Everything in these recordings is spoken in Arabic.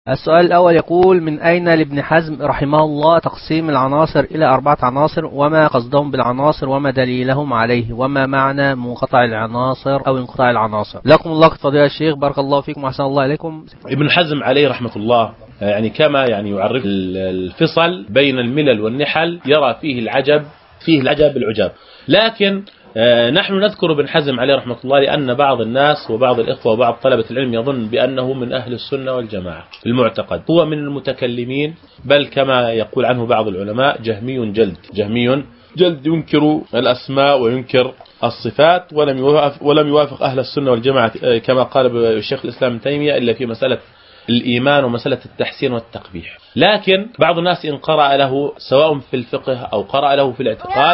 السؤال الأول يقول: من أين لابن حزم رحمه الله تقسيم العناصر إلى 4 عناصر؟ وما قصدهم بالعناصر وما دليلهم عليه؟ وما معنى منقطع العناصر أو انقطاع العناصر؟ لكم الله فضيلة الشيخ، بارك الله فيكم وأحسن الله إليكم. ابن حزم عليه رحمة الله يعني كما يعرف الفصل بين الملل والنحل، يرى فيه العجب العجاب. لكن نحن نذكر ابن حزم عليه رحمة الله لأن بعض الناس وبعض الإخوة وبعض طلبة العلم يظن بأنه من أهل السنة والجماعة المعتقد، هو من المتكلمين، بل كما يقول عنه بعض العلماء جهمي جلد ينكر الأسماء وينكر الصفات، ولم يوافق أهل السنة والجماعة كما قال الشيخ الإسلام ابن تيمية إلا في مسألة الإيمان ومسألة التحسين والتقبيح. لكن بعض الناس إن قرأ له سواء في الفقه أو قرأ له في الاعتقاد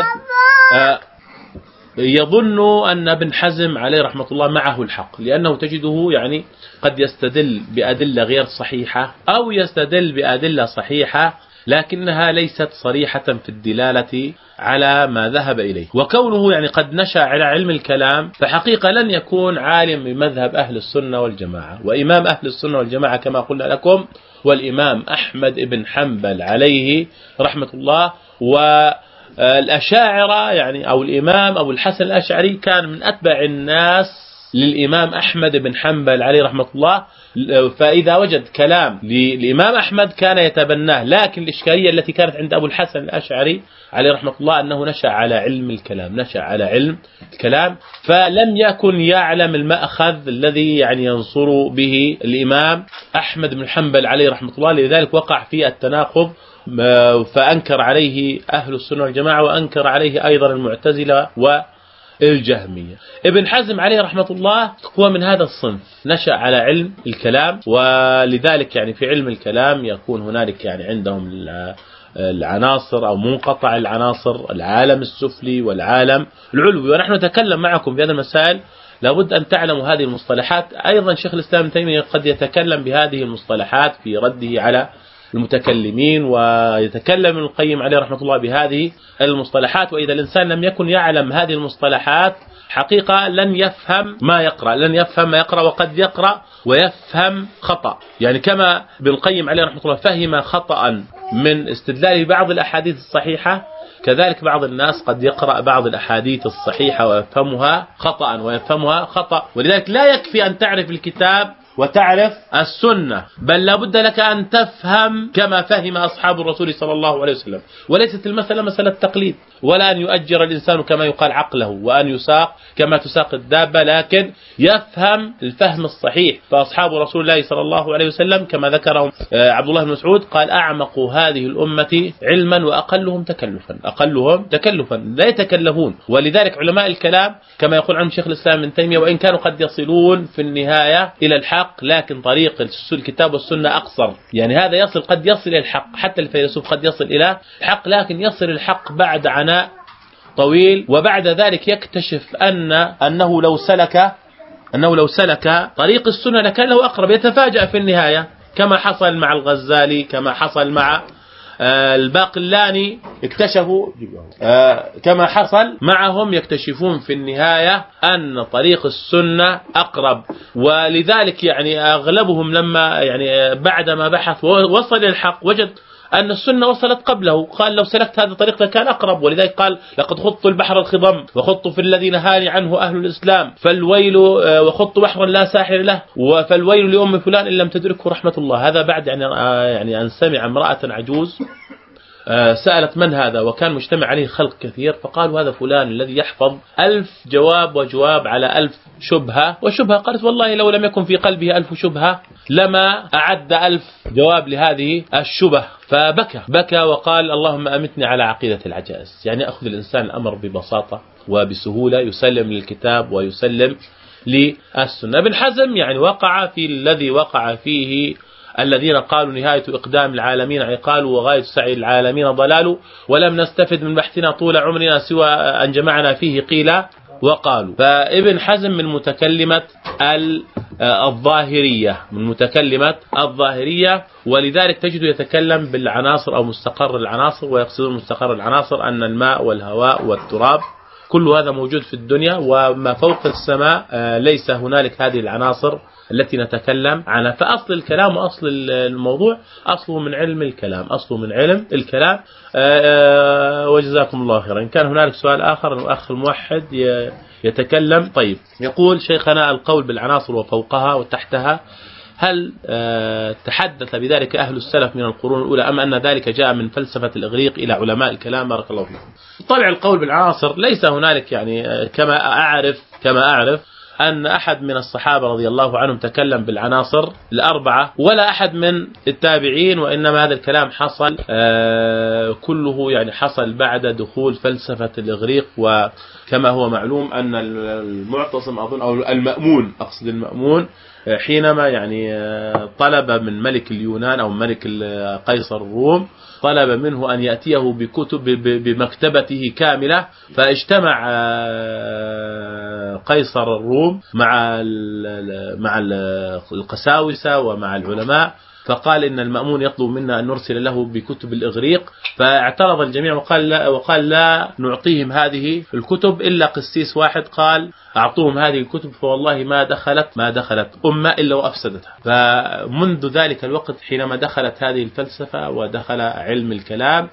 يظن أن ابن حزم عليه رحمة الله معه الحق، لأنه تجده يعني قد يستدل بأدلة غير صحيحة أو يستدل بأدلة صحيحة لكنها ليست صريحة في الدلالة على ما ذهب إليه. وكونه يعني قد نشأ على علم الكلام فحقيقة لن يكون عالم بمذهب أهل السنة والجماعة. وإمام أهل السنة والجماعة كما قلنا لكم والإمام أحمد بن حنبل عليه رحمة الله. والأشاعرة يعني أو الإمام أبو الحسن الأشعري كان من أتبع الناس للإمام أحمد بن حنبل عليه رحمة الله، فإذا وجد كلام للإمام أحمد كان يتبناه. لكن الإشكالية التي كانت عند أبو الحسن الأشعري عليه رحمة الله أنه نشأ على علم الكلام، فلم يكن يعلم المأخذ الذي يعني ينصر به الإمام أحمد بن حنبل عليه رحمة الله، لذلك وقع في التناقض، فأنكر عليه أهل السنة والجماعة وأنكر عليه أيضا المعتزلة والجهمية. ابن حزم عليه رحمة الله هو من هذا الصنف، نشأ على علم الكلام، ولذلك يعني في علم الكلام يكون هنالك يعني عندهم العناصر أو منقطع العناصر، العالم السفلي والعالم العلوي. ونحن نتكلم معكم في هذه المسائل، لابد أن تعلموا هذه المصطلحات. أيضا شيخ الإسلام ابن تيمية قد يتكلم بهذه المصطلحات في رده على المتكلمين، ويتكلم ابن القيم عليه رحمة الله بهذه المصطلحات. وإذا الإنسان لم يكن يعلم هذه المصطلحات حقيقة لن يفهم ما يقرأ، وقد يقرأ ويفهم خطأ. يعني كما ابن القيم عليه رحمة الله فهم خطأ من استدلاله بعض الأحاديث الصحيحة، كذلك بعض الناس قد يقرأ بعض الأحاديث الصحيحة ويفهمها خطأ. ولذلك لا يكفي أن تعرف الكتاب وتعرف السنة، بل لابد لك أن تفهم كما فهم أصحاب الرسول صلى الله عليه وسلم. وليست المسألة مسألة تقليد، ولا أن يؤجر الإنسان كما يقال عقله وأن يساق كما تساق الدابة، لكن يفهم الفهم الصحيح. فأصحاب رسول الله صلى الله عليه وسلم كما ذكرهم عبد الله بن مسعود قال: أعمق هذه الأمة علما وأقلهم تكلفا لا يتكلفون. ولذلك علماء الكلام كما يقول عنهم شيخ الإسلام ابن تيمية وإن كانوا قد يصلون في النهاية إلى الحق، لكن طريق الكتاب والسنة أقصر. يعني هذا قد يصل إلى الحق، حتى الفيلسوف قد يصل إلى الحق، لكن يصل الحق بعد عناء طويل، وبعد ذلك يكتشف أنه لو سلك طريق السنة لكان له أقرب، يتفاجأ في النهاية كما حصل مع الغزالي، كما حصل مع الباقلاني، اكتشفوا كما حصل معهم، يكتشفون في النهاية أن طريق السنة أقرب. ولذلك يعني أغلبهم لما يعني بعدما بحث ووصل إلى الحق وجد أن السنة وصلت قبله، قال لو سلكت هذا الطريق كان أقرب. ولذلك قال: لقد خضت البحر الخضم وخضت في الذي نهاني عنه أهل الإسلام، فالويل وخضت بحرا لا ساحر له، فالويل لأم فلان إن لم تدركه رحمة الله. هذا بعد يعني أن سمع امرأة عجوز سألت من هذا، وكان مجتمع عليه خلق كثير، فقالوا: هذا فلان الذي يحفظ 1000 جواب وجواب على 1000 شبهة وشبهة. قالت: والله لو لم يكن في قلبه 1000 شبهة لما أعد 1000 جواب لهذه الشبه. فبكى وقال: اللهم أمتني على عقيدة العجائز. يعني أخذ الإنسان الأمر ببساطة وبسهولة، يسلم للكتاب ويسلم للسنة. ابن حزم يعني وقع في الذي وقع فيه الذين قالوا: نهاية إقدام العالمين عقال وغاية سعي العالمين ضلال، ولم نستفد من بحثنا طول عمرنا سوى أن جمعنا فيه قيل وقالوا. فابن حزم من متكلمة الظاهرية، ولذلك تجد يتكلم بالعناصر أو مستقر العناصر، ويقصدون مستقر العناصر أن الماء والهواء والتراب كل هذا موجود في الدنيا، وما فوق السماء ليس هنالك هذه العناصر التي نتكلم عنها. فأصل الكلام وأصل الموضوع أصله من علم الكلام، أصله من علم الكلام. وجزاكم الله خيرا. إن كان هنالك سؤال آخر الأخ الموحد يتكلم. طيب، يقول شيخنا: القول بالعناصر وفوقها وتحتها، هل تحدث بذلك أهل السلف من القرون الأولى، أم أن ذلك جاء من فلسفة الإغريق إلى علماء الكلام؟ بارك الله فيكم. طبعا القول بالعناصر ليس هنالك، يعني كما أعرف أن أحد من الصحابة رضي الله عنهم تكلم بالعناصر الأربعة، ولا أحد من التابعين، وإنما هذا الكلام حصل كله يعني حصل بعد دخول فلسفة الإغريق. وكما هو معلوم أن المعتصم أظن أو المأمون، أقصد المأمون، حينما يعني طلب من ملك اليونان أو ملك قيصر الروم، طلب منه أن يأتيه بكتب بمكتبته كاملة، فاجتمع قيصر الروم مع القساوسة ومع العلماء، فقال إن المأمون يطلب منا أن نرسل له بكتب الإغريق. فاعترض الجميع وقال لا نعطيهم هذه الكتب إلا قسيس واحد قال أعطوهم هذه الكتب، فوالله ما دخلت أمة إلا وأفسدتها. فمنذ ذلك الوقت حينما دخلت هذه الفلسفة ودخل علم الكلام،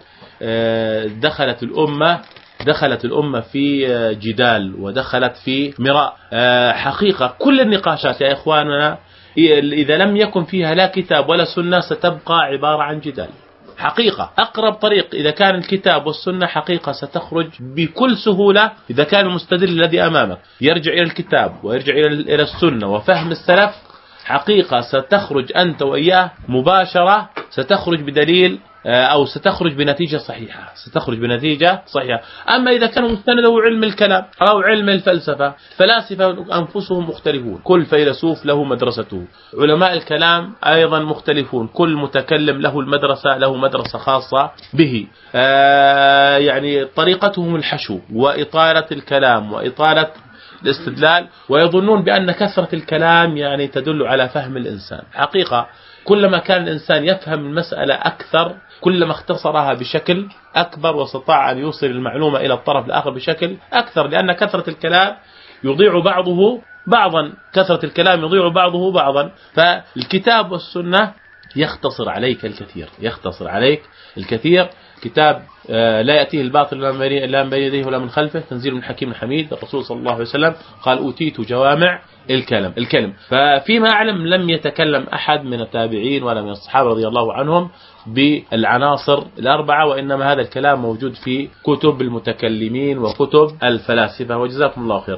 دخلت الأمة في جدال ودخلت في مراء. حقيقة كل النقاشات يا إخواننا إذا لم يكن فيها لا كتاب ولا سنة ستبقى عبارة عن جدال. حقيقة أقرب طريق إذا كان الكتاب والسنة حقيقة ستخرج بكل سهولة. إذا كان المستدل الذي أمامك يرجع إلى الكتاب ويرجع إلى السنة وفهم السلف، حقيقة ستخرج أنت وإياه مباشرة، ستخرج بدليل أو ستخرج بنتيجة صحيحة. أما إذا كان مستنده علم الكلام أو علم الفلسفة، فلاسفة أنفسهم مختلفون، كل فيلسوف له مدرسته، علماء الكلام أيضا مختلفون، كل متكلم له مدرسة خاصة به. يعني طريقتهم الحشو وإطالة الكلام وإطالة الاستدلال، ويظنون بأن كثرة الكلام يعني تدل على فهم الإنسان. حقيقة كلما كان الإنسان يفهم المسألة أكثر، كلما اختصرها بشكل أكبر واستطاع أن يوصل المعلومة إلى الطرف الآخر بشكل أكثر، لأن كثرة الكلام يضيع بعضه بعضا. فالكتاب والسنة يختصر عليك الكثير. كتاب لا يأتيه الباطل لا من بين يديه ولا من خلفه، تنزيل من حكيم حميد. الرسول صلى الله عليه وسلم قال: أوتيت جوامع الكلم. ففيما أعلم لم يتكلم أحد من التابعين ولا من الصحابة رضي الله عنهم بالعناصر الأربعة، وإنما هذا الكلام موجود في كتب المتكلمين وكتب الفلاسفة. وجزاكم الله خيرا.